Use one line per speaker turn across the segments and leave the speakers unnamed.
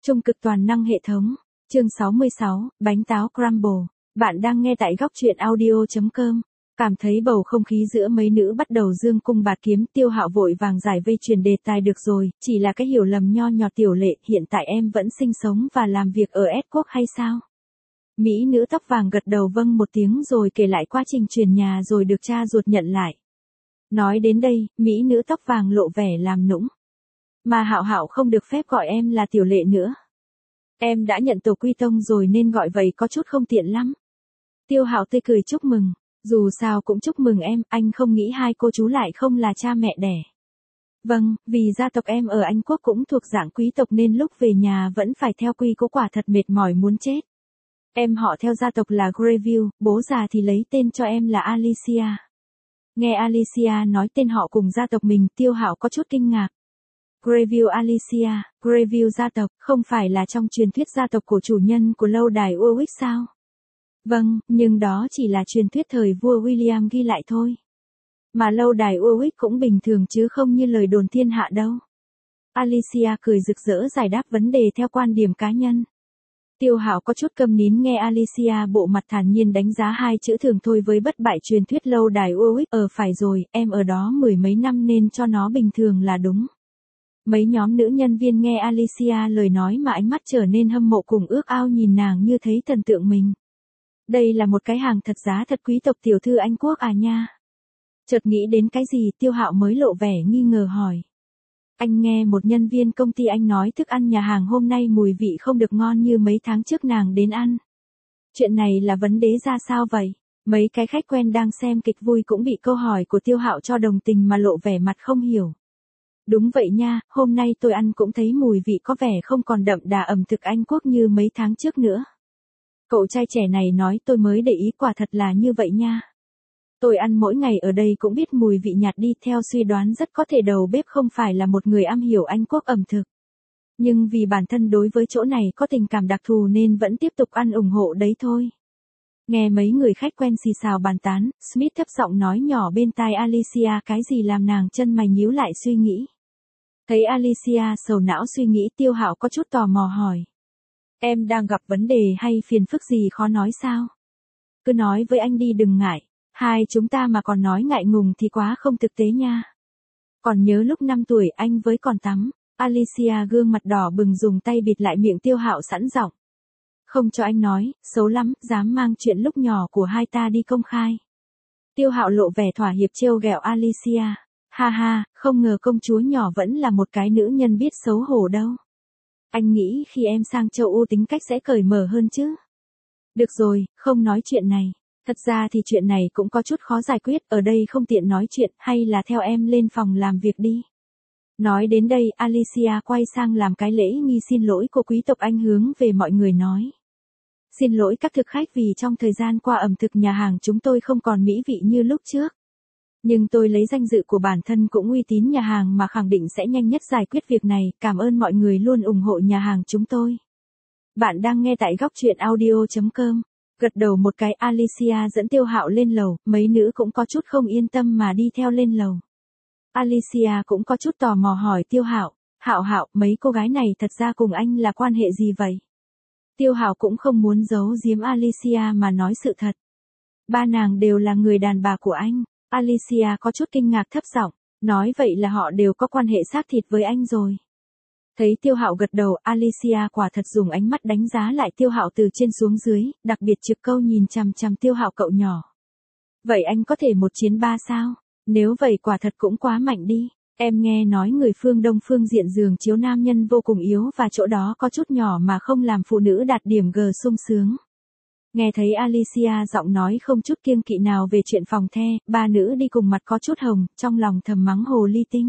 Trung cực toàn năng hệ thống. Chương 66, bánh táo crumble. Bạn đang nghe tại góc truyện audio.com. Cảm thấy bầu không khí giữa mấy nữ bắt đầu dương cung bạt kiếm, Tiêu Hạo vội vàng giải vây truyền đề tài. Được rồi, chỉ là cái hiểu lầm nho nhỏ tiểu lệ, hiện tại em vẫn sinh sống và làm việc ở S quốc hay sao? Mỹ nữ tóc vàng gật đầu vâng một tiếng rồi kể lại quá trình chuyển nhà rồi được cha ruột nhận lại. Nói đến đây, Mỹ nữ tóc vàng lộ vẻ làm nũng. Mà Hạo Hạo không được phép gọi em là tiểu lệ nữa. Em đã nhận tổ quy tông rồi nên gọi vậy có chút không tiện lắm. Tiêu Hạo tươi cười chúc mừng. Dù sao cũng chúc mừng em, anh không nghĩ hai cô chú lại không là cha mẹ đẻ. Vâng, vì gia tộc em ở Anh Quốc cũng thuộc dạng quý tộc nên lúc về nhà vẫn phải theo quy củ, quả thật mệt mỏi muốn chết. Em họ theo gia tộc là Greyville, bố già thì lấy tên cho em là Alicia. Nghe Alicia nói tên họ cùng gia tộc mình, Tiêu Hạo có chút kinh ngạc. Greyville Alicia, Greyville gia tộc, không phải là trong truyền thuyết gia tộc của chủ nhân của lâu đài Warwick sao? Vâng, nhưng đó chỉ là truyền thuyết thời vua William ghi lại thôi. Mà lâu đài Warwick cũng bình thường chứ không như lời đồn thiên hạ đâu. Alicia cười rực rỡ giải đáp vấn đề theo quan điểm cá nhân. Tiêu Hạo có chút câm nín nghe Alicia bộ mặt thản nhiên đánh giá hai chữ thường thôi với bất bại truyền thuyết lâu đài Warwick. Phải rồi, em ở đó mười mấy năm nên cho nó bình thường là đúng. Mấy nhóm nữ nhân viên nghe Alicia lời nói mà ánh mắt trở nên hâm mộ cùng ước ao nhìn nàng như thấy thần tượng mình. Đây là một cái hàng thật giá thật quý tộc tiểu thư Anh Quốc à nha. Chợt nghĩ đến cái gì, Tiêu Hạo mới lộ vẻ nghi ngờ hỏi. Anh nghe một nhân viên công ty anh nói thức ăn nhà hàng hôm nay mùi vị không được ngon như mấy tháng trước nàng đến ăn. Chuyện này là vấn đề ra sao vậy? Mấy cái khách quen đang xem kịch vui cũng bị câu hỏi của Tiêu Hạo cho đồng tình mà lộ vẻ mặt không hiểu. Đúng vậy nha, hôm nay tôi ăn cũng thấy mùi vị có vẻ không còn đậm đà ẩm thực Anh Quốc như mấy tháng trước nữa. Cậu trai trẻ này nói tôi mới để ý, quả thật là như vậy nha. Tôi ăn mỗi ngày ở đây cũng biết mùi vị nhạt đi, theo suy đoán rất có thể đầu bếp không phải là một người am hiểu Anh Quốc ẩm thực. Nhưng vì bản thân đối với chỗ này có tình cảm đặc thù nên vẫn tiếp tục ăn ủng hộ đấy thôi. Nghe mấy người khách quen xì xào bàn tán, Smith thấp giọng nói nhỏ bên tai Alicia cái gì làm nàng chân mày nhíu lại suy nghĩ. Thấy Alicia sầu não suy nghĩ, Tiêu Hạo có chút tò mò hỏi. Em đang gặp vấn đề hay phiền phức gì khó nói sao? Cứ nói với anh đi đừng ngại, hai chúng ta mà còn nói ngại ngùng thì quá không thực tế nha. Còn nhớ lúc 5 tuổi anh với còn tắm, Alicia gương mặt đỏ bừng dùng tay bịt lại miệng Tiêu Hạo sẵn giọng. Không cho anh nói, xấu lắm, dám mang chuyện lúc nhỏ của hai ta đi công khai. Tiêu Hạo lộ vẻ thỏa hiệp trêu ghẹo Alicia. Ha ha, không ngờ công chúa nhỏ vẫn là một cái nữ nhân biết xấu hổ đâu. Anh nghĩ khi em sang châu Âu tính cách sẽ cởi mở hơn chứ. Được rồi, không nói chuyện này. Thật ra thì chuyện này cũng có chút khó giải quyết, ở đây không tiện nói chuyện, hay là theo em lên phòng làm việc đi. Nói đến đây, Alicia quay sang làm cái lễ nghi xin lỗi của quý tộc Anh hướng về mọi người nói. Xin lỗi các thực khách vì trong thời gian qua ẩm thực nhà hàng chúng tôi không còn mỹ vị như lúc trước. Nhưng tôi lấy danh dự của bản thân cũng uy tín nhà hàng mà khẳng định sẽ nhanh nhất giải quyết việc này, cảm ơn mọi người luôn ủng hộ nhà hàng chúng tôi. Bạn đang nghe tại góc truyện audio.com. Gật đầu một cái, Alicia dẫn Tiêu Hạo lên lầu, mấy nữ cũng có chút không yên tâm mà đi theo lên lầu. Alicia cũng có chút tò mò hỏi Tiêu Hạo, Hạo, mấy cô gái này thật ra cùng anh là quan hệ gì vậy? Tiêu Hạo cũng không muốn giấu giếm Alicia mà nói sự thật. Ba nàng đều là người đàn bà của anh. Alicia có chút kinh ngạc thấp giọng, nói vậy là họ đều có quan hệ xác thịt với anh rồi. Thấy Tiêu Hạo gật đầu, Alicia quả thật dùng ánh mắt đánh giá lại Tiêu Hạo từ trên xuống dưới, đặc biệt trực câu nhìn chằm chằm Tiêu Hạo cậu nhỏ. Vậy anh có thể 1 chiến 3 sao? Nếu vậy quả thật cũng quá mạnh đi. Em nghe nói người phương Đông phương diện giường chiếu nam nhân vô cùng yếu và chỗ đó có chút nhỏ mà không làm phụ nữ đạt điểm G sung sướng. Nghe thấy Alicia giọng nói không chút kiêng kỵ nào về chuyện phòng the, ba nữ đi cùng mặt có chút hồng, trong lòng thầm mắng hồ ly tinh.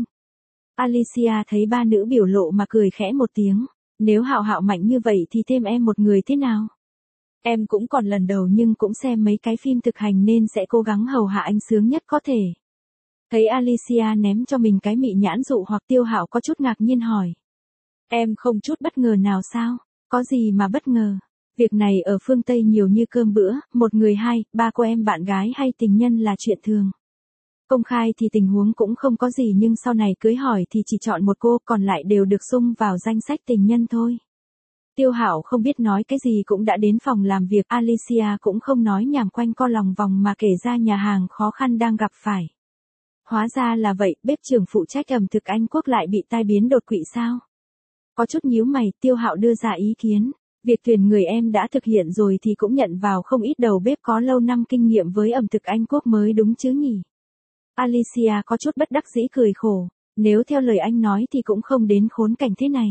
Alicia thấy ba nữ biểu lộ mà cười khẽ một tiếng. Nếu Hạo mạnh như vậy thì thêm em một người thế nào? Em cũng còn lần đầu nhưng cũng xem mấy cái phim thực hành nên sẽ cố gắng hầu hạ anh sướng nhất có thể. Thấy Alicia ném cho mình cái mị nhãn dụ hoặc, Tiêu Hạo có chút ngạc nhiên hỏi. Em không chút bất ngờ nào sao? Có gì mà bất ngờ? Việc này ở phương Tây nhiều như cơm bữa, một người 2, 3 cô em bạn gái hay tình nhân là chuyện thường. Công khai thì tình huống cũng không có gì nhưng sau này cưới hỏi thì chỉ chọn một cô, còn lại đều được xung vào danh sách tình nhân thôi. Tiêu Hạo không biết nói cái gì cũng đã đến phòng làm việc, Alicia cũng không nói nhảm quanh co lòng vòng mà kể ra nhà hàng khó khăn đang gặp phải. Hóa ra là vậy, bếp trưởng phụ trách ẩm thực Anh Quốc lại bị tai biến đột quỵ sao? Có chút nhíu mày, Tiêu Hạo đưa ra ý kiến. Việc tuyển người em đã thực hiện rồi thì cũng nhận vào không ít đầu bếp có lâu năm kinh nghiệm với ẩm thực Anh Quốc mới đúng chứ nhỉ? Alicia có chút bất đắc dĩ cười khổ. Nếu theo lời anh nói thì cũng không đến khốn cảnh thế này.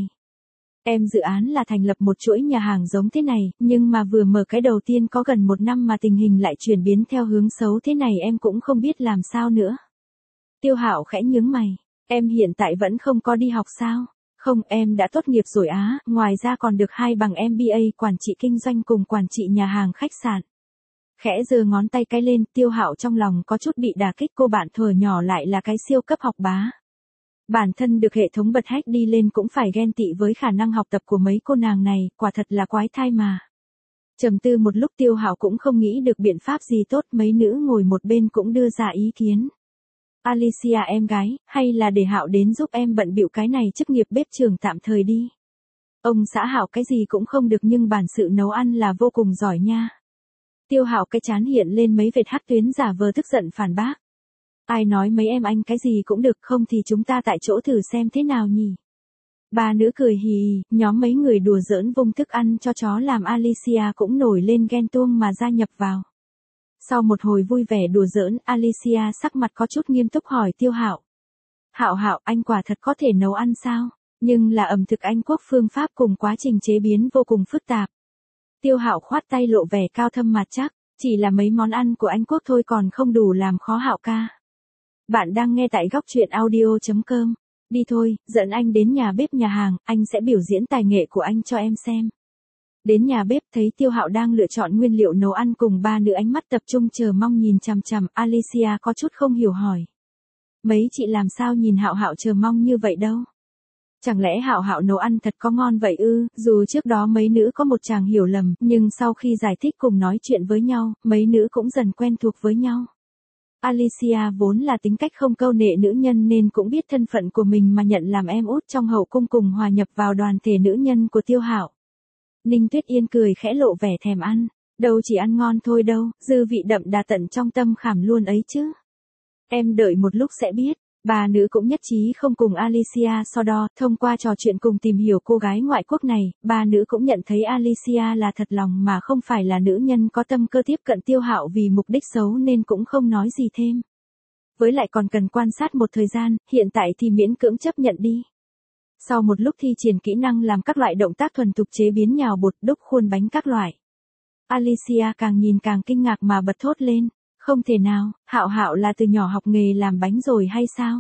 Em dự án là thành lập một chuỗi nhà hàng giống thế này, nhưng mà vừa mở cái đầu tiên có gần 1 năm mà tình hình lại chuyển biến theo hướng xấu thế này em cũng không biết làm sao nữa. Tiêu Hạo khẽ nhướng mày. Em hiện tại vẫn không có đi học sao? Không, em đã tốt nghiệp rồi á, ngoài ra còn được 2 bằng MBA quản trị kinh doanh cùng quản trị nhà hàng khách sạn. Khẽ giơ ngón tay cái lên, Tiêu Hạo trong lòng có chút bị đả kích, cô bạn thuở nhỏ lại là cái siêu cấp học bá. Bản thân được hệ thống bật hack đi lên cũng phải ghen tị với khả năng học tập của mấy cô nàng này, quả thật là quái thai mà. Trầm tư một lúc Tiêu Hạo cũng không nghĩ được biện pháp gì tốt, mấy nữ ngồi một bên cũng đưa ra ý kiến. Alicia em gái, hay là để Hạo đến giúp em bận bịu cái này chức nghiệp bếp trưởng tạm thời đi. Ông xã Hạo cái gì cũng không được nhưng bản sự nấu ăn là vô cùng giỏi nha. Tiêu Hạo cái chán hiện lên mấy vệt hắc tuyến giả vờ tức giận phản bác. Ai nói mấy em anh cái gì cũng được, không thì chúng ta tại chỗ thử xem thế nào nhỉ. Ba nữ cười hì hì, nhóm mấy người đùa giỡn vung thức ăn cho chó làm Alicia cũng nổi lên ghen tuông mà gia nhập vào. Sau một hồi vui vẻ đùa giỡn, Alicia sắc mặt có chút nghiêm túc hỏi Tiêu Hạo. Hạo, anh quả thật có thể nấu ăn sao? Nhưng là ẩm thực Anh Quốc phương pháp cùng quá trình chế biến vô cùng phức tạp. Tiêu Hạo khoát tay lộ vẻ cao thâm mặt chắc, chỉ là mấy món ăn của Anh Quốc thôi còn không đủ làm khó Hạo ca. Bạn đang nghe tại góc truyện audio.com. Đi thôi, dẫn anh đến nhà bếp nhà hàng, anh sẽ biểu diễn tài nghệ của anh cho em xem. Đến nhà bếp thấy Tiêu Hạo đang lựa chọn nguyên liệu nấu ăn cùng ba nữ ánh mắt tập trung chờ mong nhìn chằm chằm, Alicia có chút không hiểu hỏi. Mấy chị làm sao nhìn Hạo chờ mong như vậy đâu? Chẳng lẽ Hạo nấu ăn thật có ngon vậy ư? Dù trước đó mấy nữ có một chàng hiểu lầm, nhưng sau khi giải thích cùng nói chuyện với nhau, mấy nữ cũng dần quen thuộc với nhau. Alicia vốn là tính cách không câu nệ nữ nhân nên cũng biết thân phận của mình mà nhận làm em út trong hậu cung cùng hòa nhập vào đoàn thể nữ nhân của Tiêu Hạo. Ninh Tuyết Yên cười khẽ lộ vẻ thèm ăn, đâu chỉ ăn ngon thôi đâu, dư vị đậm đà tận trong tâm khảm luôn ấy chứ. Em đợi một lúc sẽ biết. Ba nữ cũng nhất trí không cùng Alicia so đo, thông qua trò chuyện cùng tìm hiểu cô gái ngoại quốc này, ba nữ cũng nhận thấy Alicia là thật lòng mà không phải là nữ nhân có tâm cơ tiếp cận Tiêu Hạo vì mục đích xấu nên cũng không nói gì thêm. Với lại còn cần quan sát một thời gian, hiện tại thì miễn cưỡng chấp nhận đi. Sau một lúc thi triển kỹ năng làm các loại động tác thuần thục chế biến nhào bột đúc khuôn bánh các loại. Alicia càng nhìn càng kinh ngạc mà bật thốt lên. Không thể nào, Hạo là từ nhỏ học nghề làm bánh rồi hay sao?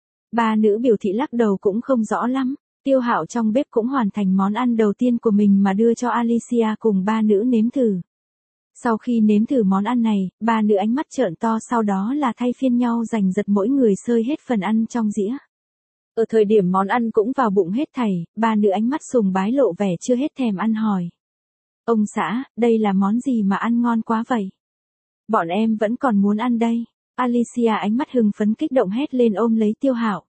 Ba nữ biểu thị lắc đầu cũng không rõ lắm. Tiêu Hạo trong bếp cũng hoàn thành món ăn đầu tiên của mình mà đưa cho Alicia cùng ba nữ nếm thử. Sau khi nếm thử món ăn này, ba nữ ánh mắt trợn to sau đó là thay phiên nhau giành giật mỗi người xơi hết phần ăn trong dĩa. Ở thời điểm món ăn cũng vào bụng hết thảy, ba nữ ánh mắt sùng bái lộ vẻ chưa hết thèm ăn hỏi. Ông xã, đây là món gì mà ăn ngon quá vậy? Bọn em vẫn còn muốn ăn đây. Alicia ánh mắt hưng phấn kích động hét lên ôm lấy Tiêu Hạo.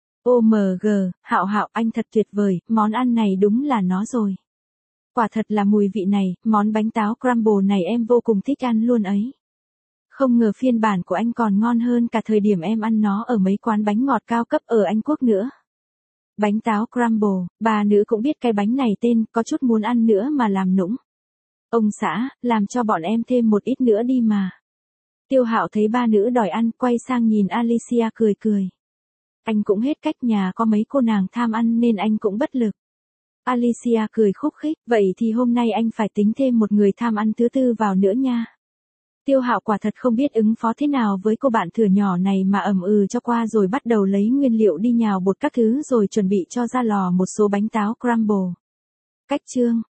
OMG, Hạo anh thật tuyệt vời, món ăn này đúng là nó rồi. Quả thật là mùi vị này, món bánh táo crumble này em vô cùng thích ăn luôn ấy. Không ngờ phiên bản của anh còn ngon hơn cả thời điểm em ăn nó ở mấy quán bánh ngọt cao cấp ở Anh Quốc nữa. Bánh táo crumble, bà nữ cũng biết cái bánh này tên, có chút muốn ăn nữa mà làm nũng. Ông xã, làm cho bọn em thêm một ít nữa đi mà. Tiêu Hạo thấy ba nữ đòi ăn, quay sang nhìn Alicia cười. Anh cũng hết cách, nhà có mấy cô nàng tham ăn nên anh cũng bất lực. Alicia cười khúc khích, vậy thì hôm nay anh phải tính thêm một người tham ăn thứ tư vào nữa nha. Tiêu Hạo quả thật không biết ứng phó thế nào với cô bạn thừa nhỏ này mà cho qua rồi bắt đầu lấy nguyên liệu đi nhào bột các thứ rồi chuẩn bị cho ra lò một số bánh táo crumble. Cách chương